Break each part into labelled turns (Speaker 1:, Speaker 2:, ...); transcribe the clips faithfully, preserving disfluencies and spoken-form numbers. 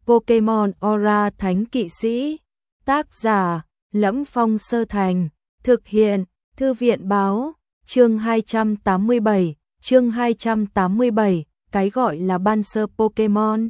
Speaker 1: Pokemon Aura Thánh Kỵ Sĩ. Tác giả: Lẫm Phong Sơ Thành. Thực hiện: Thư viện báo. Chương hai trăm tám mươi bảy. Chương hai trăm tám mươi bảy. Cái gọi là ban sơ Pokemon.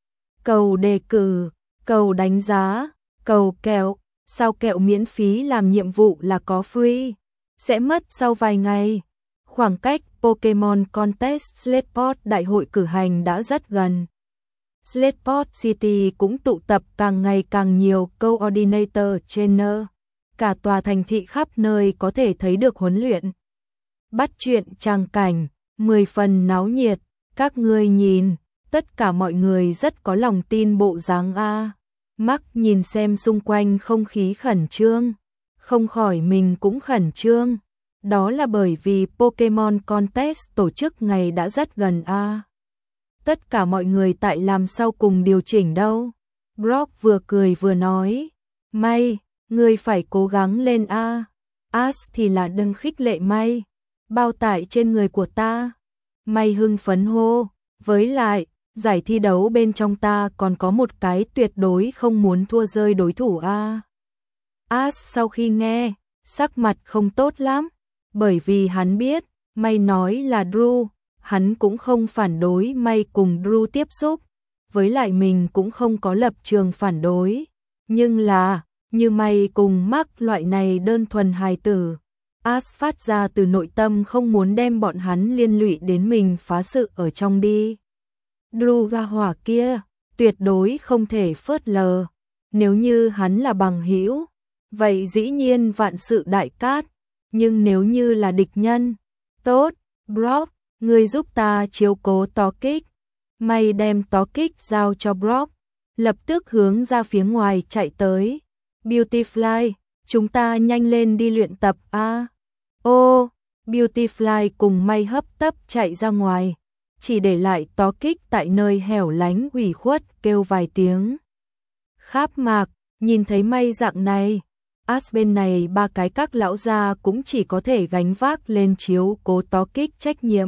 Speaker 1: Cầu đề cử, cầu đánh giá, cầu kẹo. Sao kẹo miễn phí làm nhiệm vụ là có free? Sẽ mất sau vài ngày. Khoảng cách Pokemon Contest Slateport đại hội cử hành đã rất gần. Slateport City cũng tụ tập càng ngày càng nhiều Coordinator Trainer. Cả tòa thành thị khắp nơi có thể thấy được huấn luyện. Bắt chuyện tràng cảnh, mười phần náo nhiệt. Các ngươi nhìn, tất cả mọi người rất có lòng tin bộ dáng a. Mark nhìn xem xung quanh không khí khẩn trương, không khỏi mình cũng khẩn trương. Đó là bởi vì Pokemon Contest tổ chức ngày đã rất gần a. Tất cả mọi người tại làm sau cùng điều chỉnh đâu. Brock vừa cười vừa nói, May, ngươi phải cố gắng lên a. Ash thì là đừng khích lệ May, bao tải trên người của ta. May hưng phấn hô, với lại, giải thi đấu bên trong ta còn có một cái tuyệt đối không muốn thua rơi đối thủ a. Ash sau khi nghe, sắc mặt không tốt lắm, bởi vì hắn biết, May nói là Drew, hắn cũng không phản đối May cùng Drew tiếp xúc, với lại mình cũng không có lập trường phản đối, nhưng là, như May cùng Mark loại này đơn thuần hài tử, Ash phát ra từ nội tâm không muốn đem bọn hắn liên lụy đến mình phá sự ở trong đi. Drew và hỏa kia, tuyệt đối không thể phớt lờ, nếu như hắn là bằng hữu, vậy dĩ nhiên vạn sự đại cát, nhưng nếu như là địch nhân, tốt, Brock, ngươi giúp ta chiếu cố Tokic. May đem Tokic giao cho Brock, lập tức hướng ra phía ngoài chạy tới. Beautyfly, chúng ta nhanh lên đi luyện tập a. Ô, Beautyfly cùng May hấp tấp chạy ra ngoài, chỉ để lại Tokic tại nơi hẻo lánh ủy khuất kêu vài tiếng. Kháp Mạc, nhìn thấy May dạng này, Ash bên này ba cái các lão gia cũng chỉ có thể gánh vác lên chiếu cố Tokic trách nhiệm.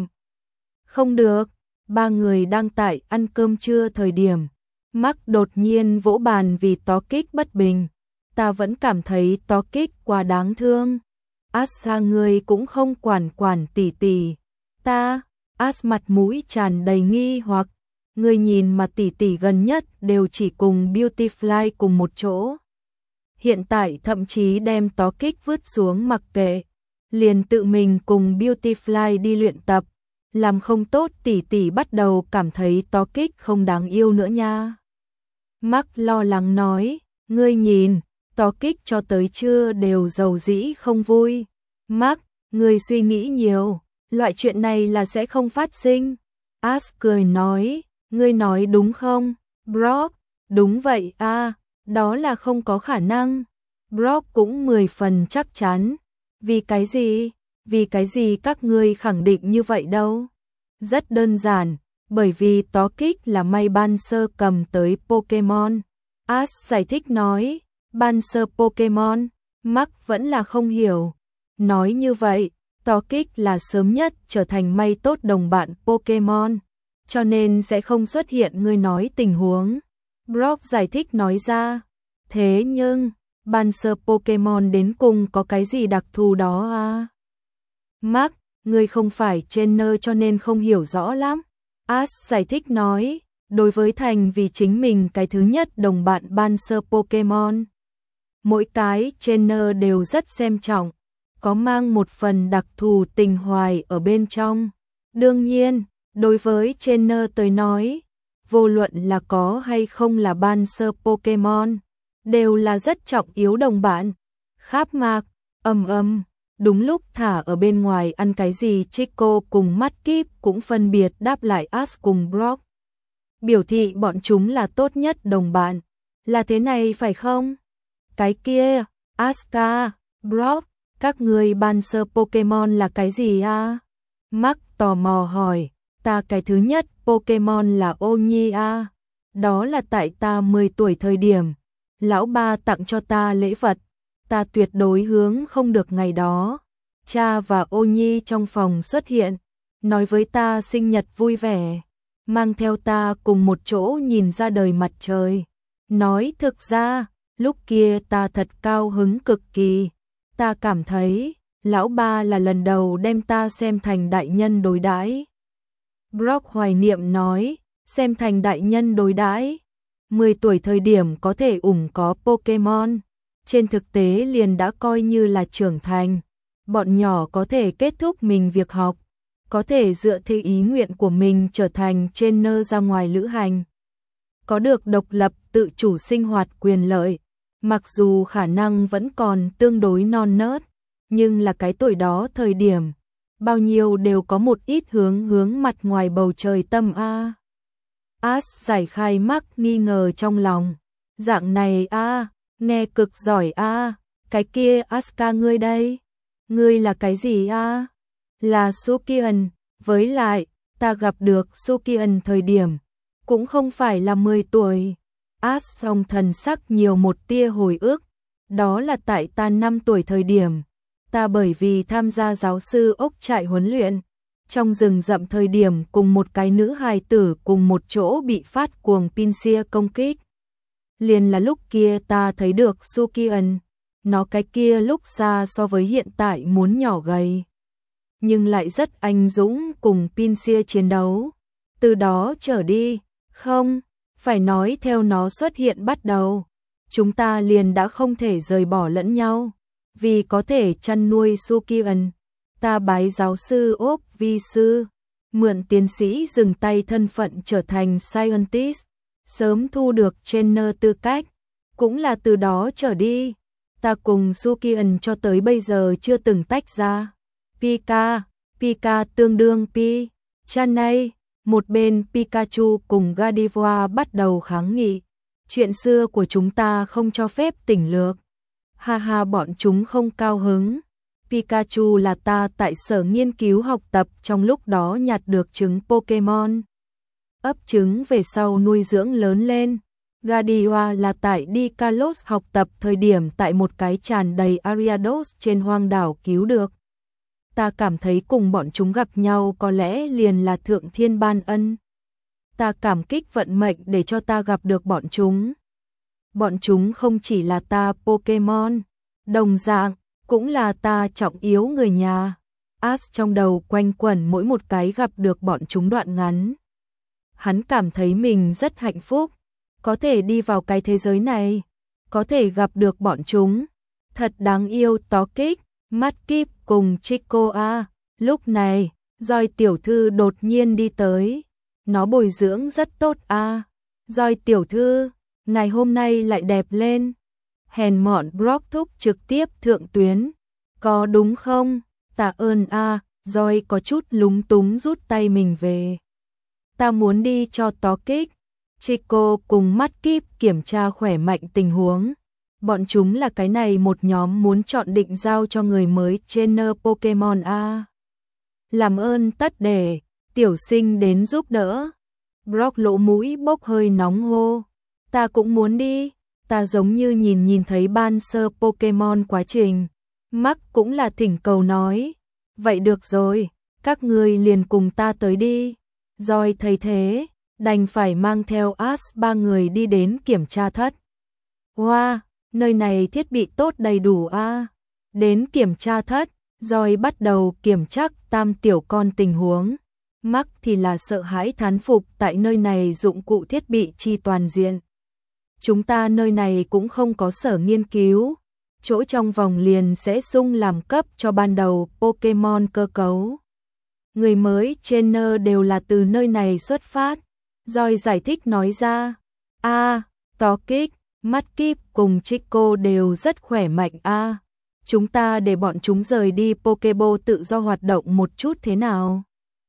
Speaker 1: Không được, ba người đang tại ăn cơm trưa thời điểm, Mark đột nhiên vỗ bàn vì Tokic bất bình. Ta vẫn cảm thấy Tokic quá đáng thương. Ash người cũng không quản quản tỉ tỉ. Ta, Ash mặt mũi tràn đầy nghi hoặc, người nhìn mà tỉ tỉ gần nhất đều chỉ cùng Beautyfly cùng một chỗ. Hiện tại thậm chí đem Tokic vứt xuống mặc kệ, liền tự mình cùng Beautyfly đi luyện tập, làm không tốt tỉ tỉ bắt đầu cảm thấy Tokic không đáng yêu nữa nha. Mark lo lắng nói, ngươi nhìn, Tokic cho tới trưa đều dầu dĩ không vui. Mark, ngươi suy nghĩ nhiều, loại chuyện này là sẽ không phát sinh. Ash cười nói, ngươi nói đúng không, Brock? Đúng vậy a, đó là không có khả năng. Brock cũng mười phần chắc chắn. Vì cái gì? Vì cái gì các ngươi khẳng định như vậy đâu? Rất đơn giản, bởi vì Tokic là May ban sơ cầm tới Pokemon. Ash giải thích nói, ban sơ Pokemon, Mark vẫn là không hiểu. Nói như vậy, Tokic là sớm nhất trở thành May tốt đồng bạn Pokemon, cho nên sẽ không xuất hiện ngươi nói tình huống. Brock giải thích nói ra, thế nhưng, ban sơ Pokemon đến cùng có cái gì đặc thù đó à? Mark, ngươi không phải trainer cho nên không hiểu rõ lắm. Ash giải thích nói, đối với thành vì chính mình cái thứ nhất đồng bạn ban sơ Pokemon. Mỗi cái trainer đều rất xem trọng, có mang một phần đặc thù tình hoài ở bên trong. Đương nhiên, đối với trainer tới nói, vô luận là có hay không là ban sơ Pokemon, đều là rất trọng yếu đồng bạn. Kháp Mạc, ầm ầm, đúng lúc thả ở bên ngoài ăn cái gì Chico cùng Mudkip cũng phân biệt đáp lại Ash cùng Brock. Biểu thị bọn chúng là tốt nhất đồng bạn. Là thế này phải không? Cái kia, Aska, Brock, các người ban sơ Pokemon là cái gì à? Mark tò mò hỏi, ta cái thứ nhất Pokemon là Oni à? Đó là tại ta mười tuổi thời điểm, lão ba tặng cho ta lễ vật, ta tuyệt đối hướng không được ngày đó. Cha và Oni trong phòng xuất hiện, nói với ta sinh nhật vui vẻ. mang theo ta cùng một chỗ nhìn ra đời mặt trời. Nói thực ra, lúc kia ta thật cao hứng cực kỳ, ta cảm thấy lão ba là lần đầu đem ta xem thành đại nhân đối đãi. Brock hoài niệm nói, xem thành đại nhân đối đãi. mười tuổi thời điểm có thể ủng có Pokemon, trên thực tế liền đã coi như là trưởng thành. Bọn nhỏ có thể kết thúc mình việc học, có thể dựa theo ý nguyện của mình trở thành trainer ra ngoài lữ hành. Có được độc lập tự chủ sinh hoạt quyền lợi, mặc dù khả năng vẫn còn tương đối non nớt, nhưng là cái tuổi đó thời điểm, bao nhiêu đều có một ít hướng hướng mặt ngoài bầu trời tâm a. Ash giải khai mắc nghi ngờ trong lòng, dạng này a, nghe cực giỏi a, cái kia Asuka ngươi đây, ngươi là cái gì a? Là Sukian, với lại, ta gặp được Sukian thời điểm, cũng không phải là mười tuổi. Ash song thần sắc nhiều một tia hồi ức, đó là tại ta năm tuổi thời điểm, ta bởi vì tham gia giáo sư ốc trại huấn luyện, trong rừng rậm thời điểm cùng một cái nữ hài tử cùng một chỗ bị phát cuồng Pinsir công kích. Liền là lúc kia ta thấy được Sukian, nó cái kia lúc xa so với hiện tại muốn nhỏ gầy, nhưng lại rất anh dũng cùng Pinsir chiến đấu. Từ đó trở đi, không, phải nói theo nó xuất hiện bắt đầu, chúng ta liền đã không thể rời bỏ lẫn nhau, vì có thể chăn nuôi Sukian. Ta bái giáo sư ốp vi sư, mượn tiến sĩ dừng tay thân phận trở thành scientist, sớm thu được trainer tư cách, cũng là từ đó trở đi, ta cùng Sukian cho tới bây giờ chưa từng tách ra. Pika, Pika tương đương Pi, Chanay, một bên Pikachu cùng Gardevoir bắt đầu kháng nghị, chuyện xưa của chúng ta không cho phép tỉnh lược. Ha ha, bọn chúng không cao hứng. Pikachu là ta tại sở nghiên cứu học tập trong lúc đó nhặt được trứng Pokemon, ấp trứng về sau nuôi dưỡng lớn lên. Gardevoir là tại đi Kalos học tập thời điểm tại một cái tràn đầy Ariados trên hoang đảo cứu được. Ta cảm thấy cùng bọn chúng gặp nhau có lẽ liền là thượng thiên ban ân. Ta cảm kích vận mệnh để cho ta gặp được bọn chúng. Bọn chúng không chỉ là ta Pokemon, đồng dạng cũng là ta trọng yếu người nhà. Ash trong đầu quanh quẩn mỗi một cái gặp được bọn chúng đoạn ngắn. Hắn cảm thấy mình rất hạnh phúc, có thể đi vào cái thế giới này, có thể gặp được bọn chúng. Thật đáng yêu. Tokic, Mudkip cùng Chico a. Lúc này, Joy tiểu thư đột nhiên đi tới. Nó bồi dưỡng rất tốt a. À. Joy tiểu thư, ngày hôm nay lại đẹp lên. Hèn mọn Brock thúc trực tiếp thượng tuyến. Có đúng không? Tạ ơn a. À. Joy có chút lúng túng rút tay mình về. Ta muốn đi cho Tokic. Chico cùng Mudkip kiểm tra khỏe mạnh tình huống. Bọn chúng là cái này một nhóm muốn chọn định giao cho người mới trainer Pokemon a. Làm ơn tất để, tiểu sinh đến giúp đỡ. Brock lỗ mũi bốc hơi nóng hô. Ta cũng muốn đi, ta giống như nhìn nhìn thấy ban sơ Pokemon quá trình. Mark cũng là thỉnh cầu nói. Vậy được rồi, các ngươi liền cùng ta tới đi. Joy thấy thế, đành phải mang theo Ash ba người đi đến kiểm tra thất. Wow, nơi này thiết bị tốt đầy đủ a. À. Đến kiểm tra thất, Joy bắt đầu kiểm tra tam tiểu con tình huống. Mark thì là sợ hãi thán phục tại nơi này dụng cụ thiết bị chi toàn diện. Chúng ta nơi này cũng không có sở nghiên cứu, chỗ trong vòng liền sẽ sung làm cấp cho ban đầu Pokemon cơ cấu. Người mới trainer đều là từ nơi này xuất phát. Joy giải thích nói ra. A, à, Tokic, Mudkip cùng Chico đều rất khỏe mạnh a. À. Chúng ta để bọn chúng rời đi Pokeball tự do hoạt động một chút thế nào?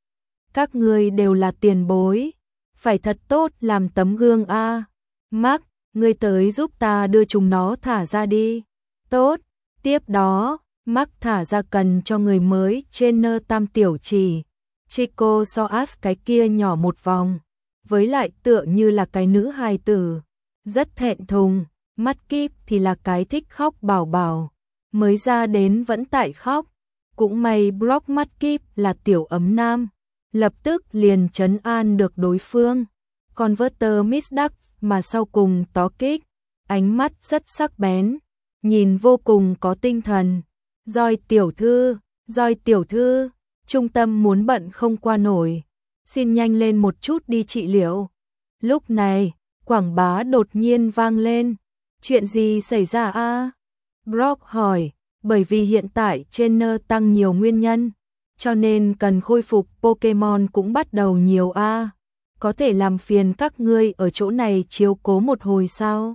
Speaker 1: Các ngươi đều là tiền bối, phải thật tốt làm tấm gương a. À. Mark, ngươi tới giúp ta đưa chúng nó thả ra đi. Tốt, tiếp đó, Mark thả ra cần cho người mới trainer tam tiểu chỉ. Chico so Ash cái kia nhỏ một vòng, với lại tựa như là cái nữ hài tử, rất thẹn thùng. Mudkip thì là cái thích khóc bảo bảo, mới ra đến vẫn tại khóc. Cũng may Brock Mudkip là tiểu ấm nam, lập tức liền trấn an được đối phương. Converter Miss Duck mà sau cùng tó kích, ánh mắt rất sắc bén, nhìn vô cùng có tinh thần. Doi tiểu thư, Doi tiểu thư, trung tâm muốn bận không qua nổi, xin nhanh lên một chút đi trị liệu. Lúc này, quảng bá đột nhiên vang lên. Chuyện gì xảy ra a? Brock hỏi, bởi vì hiện tại trainer tăng nhiều nguyên nhân, cho nên cần khôi phục Pokemon cũng bắt đầu nhiều a. Có thể làm phiền các ngươi ở chỗ này chiếu cố một hồi sao?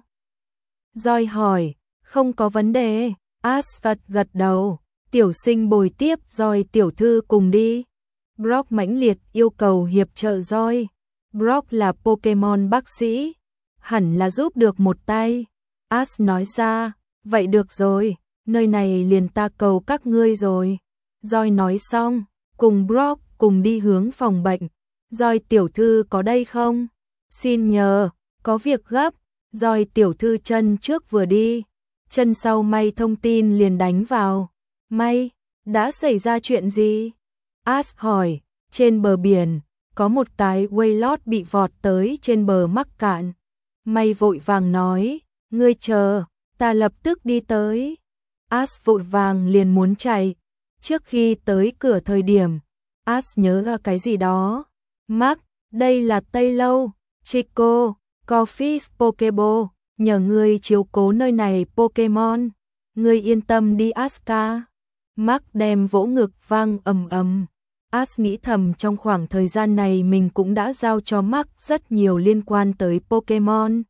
Speaker 1: Doi hỏi, không có vấn đề. Asphalt gật đầu, tiểu sinh bồi tiếp Doi tiểu thư cùng đi. Brock mãnh liệt yêu cầu hiệp trợ Doi. Brock là Pokemon bác sĩ, hẳn là giúp được một tay. Ash nói ra, vậy được rồi, nơi này liền ta cầu các ngươi rồi. Doi nói xong, cùng Brock cùng đi hướng phòng bệnh. Doi tiểu thư có đây không? Xin nhờ, có việc gấp. Doi tiểu thư chân trước vừa đi, chân sau May thông tin liền đánh vào. May, đã xảy ra chuyện gì? Ash hỏi, trên bờ biển, có một cái Wailord bị vọt tới trên bờ mắc cạn. May vội vàng nói, ngươi chờ, ta lập tức đi tới. Ash vội vàng liền muốn chạy. Trước khi tới cửa thời điểm, Ash nhớ ra cái gì đó. Mark, đây là Tây Lâu, Chico, Coffee Pokeball, nhờ ngươi chiếu cố nơi này Pokemon. Ngươi yên tâm đi Asuka. Mark đem vỗ ngực vang ầm ầm. Ash nghĩ thầm trong khoảng thời gian này mình cũng đã giao cho Mark rất nhiều liên quan tới Pokemon.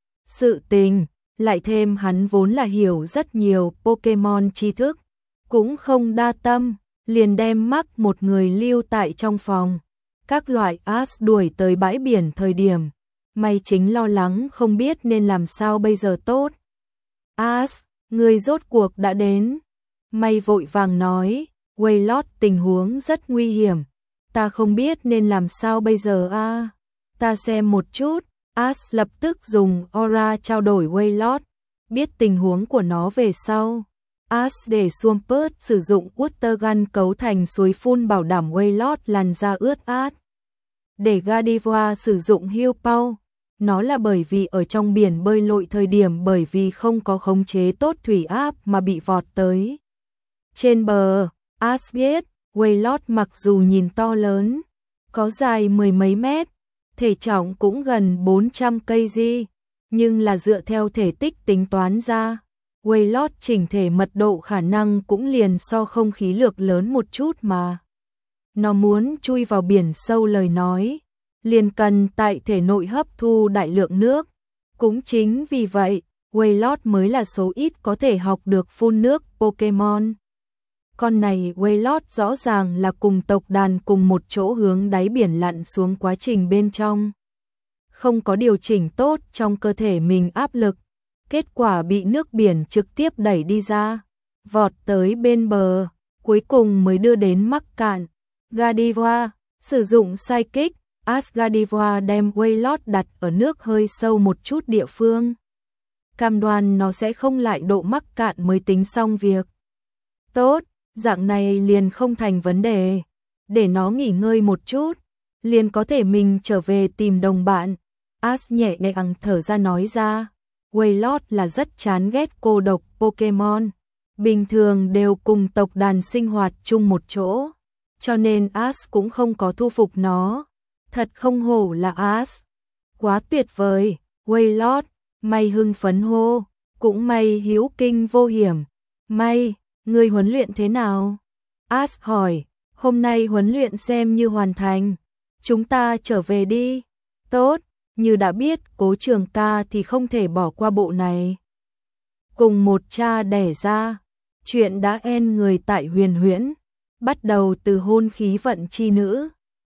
Speaker 1: Sự tình, lại thêm hắn vốn là hiểu rất nhiều Pokemon tri thức, cũng không đa tâm, liền đem Mark một người lưu tại trong phòng. Các loại Ash đuổi tới bãi biển thời điểm, May chính lo lắng không biết nên làm sao bây giờ tốt. Ash, người rốt cuộc đã đến. May vội vàng nói, Wailord tình huống rất nguy hiểm, ta không biết nên làm sao bây giờ a. À. Ta xem một chút. Ash lập tức dùng aura trao đổi Wailord, biết tình huống của nó về sau. Ash để Swampert sử dụng Water Gun cấu thành suối phun bảo đảm Wailord làn da ướt át. Để Gardevoir sử dụng Heal Pow, nó là bởi vì ở trong biển bơi lội thời điểm bởi vì không có khống chế tốt thủy áp mà bị vọt tới. Trên bờ, Ash biết, Wailord mặc dù nhìn to lớn, có dài mười mấy mét, thể trọng cũng gần bốn trăm ki lô gam, nhưng là dựa theo thể tích tính toán ra, Wailord chỉnh thể mật độ khả năng cũng liền so không khí lược lớn một chút mà. Nó muốn chui vào biển sâu lời nói, liền cần tại thể nội hấp thu đại lượng nước. Cũng chính vì vậy, Wailord mới là số ít có thể học được phun nước Pokemon. Con này Wailord rõ ràng là cùng tộc đàn cùng một chỗ hướng đáy biển lặn xuống quá trình bên trong. Không có điều chỉnh tốt trong cơ thể mình áp lực, kết quả bị nước biển trực tiếp đẩy đi ra, vọt tới bên bờ, cuối cùng mới đưa đến mắc cạn. Gardevoir, sử dụng Psychic, Ash Gardevoir đem Wailord đặt ở nước hơi sâu một chút địa phương. Cam đoan nó sẽ không lại độ mắc cạn mới tính xong việc. Tốt, dạng này liền không thành vấn đề. Để nó nghỉ ngơi một chút, liền có thể mình trở về tìm đồng bạn. Ash nhẹ nhàng thở ra nói ra, Wailord là rất chán ghét cô độc Pokemon. Bình thường đều cùng tộc đàn sinh hoạt chung một chỗ, cho nên Ash cũng không có thu phục nó. Thật không hổ là Ash. Quá tuyệt vời, Wailord, May hưng phấn hô, cũng may hiếu kinh vô hiểm. May, ngươi huấn luyện thế nào? Ash hỏi, hôm nay huấn luyện xem như hoàn thành. Chúng ta trở về đi. Tốt, như đã biết Cố Trường ca thì không thể bỏ qua bộ này. Cùng một cha đẻ ra, chuyện đã en người tại Huyền Huyễn, bắt đầu từ hôn khí vận chi nữ.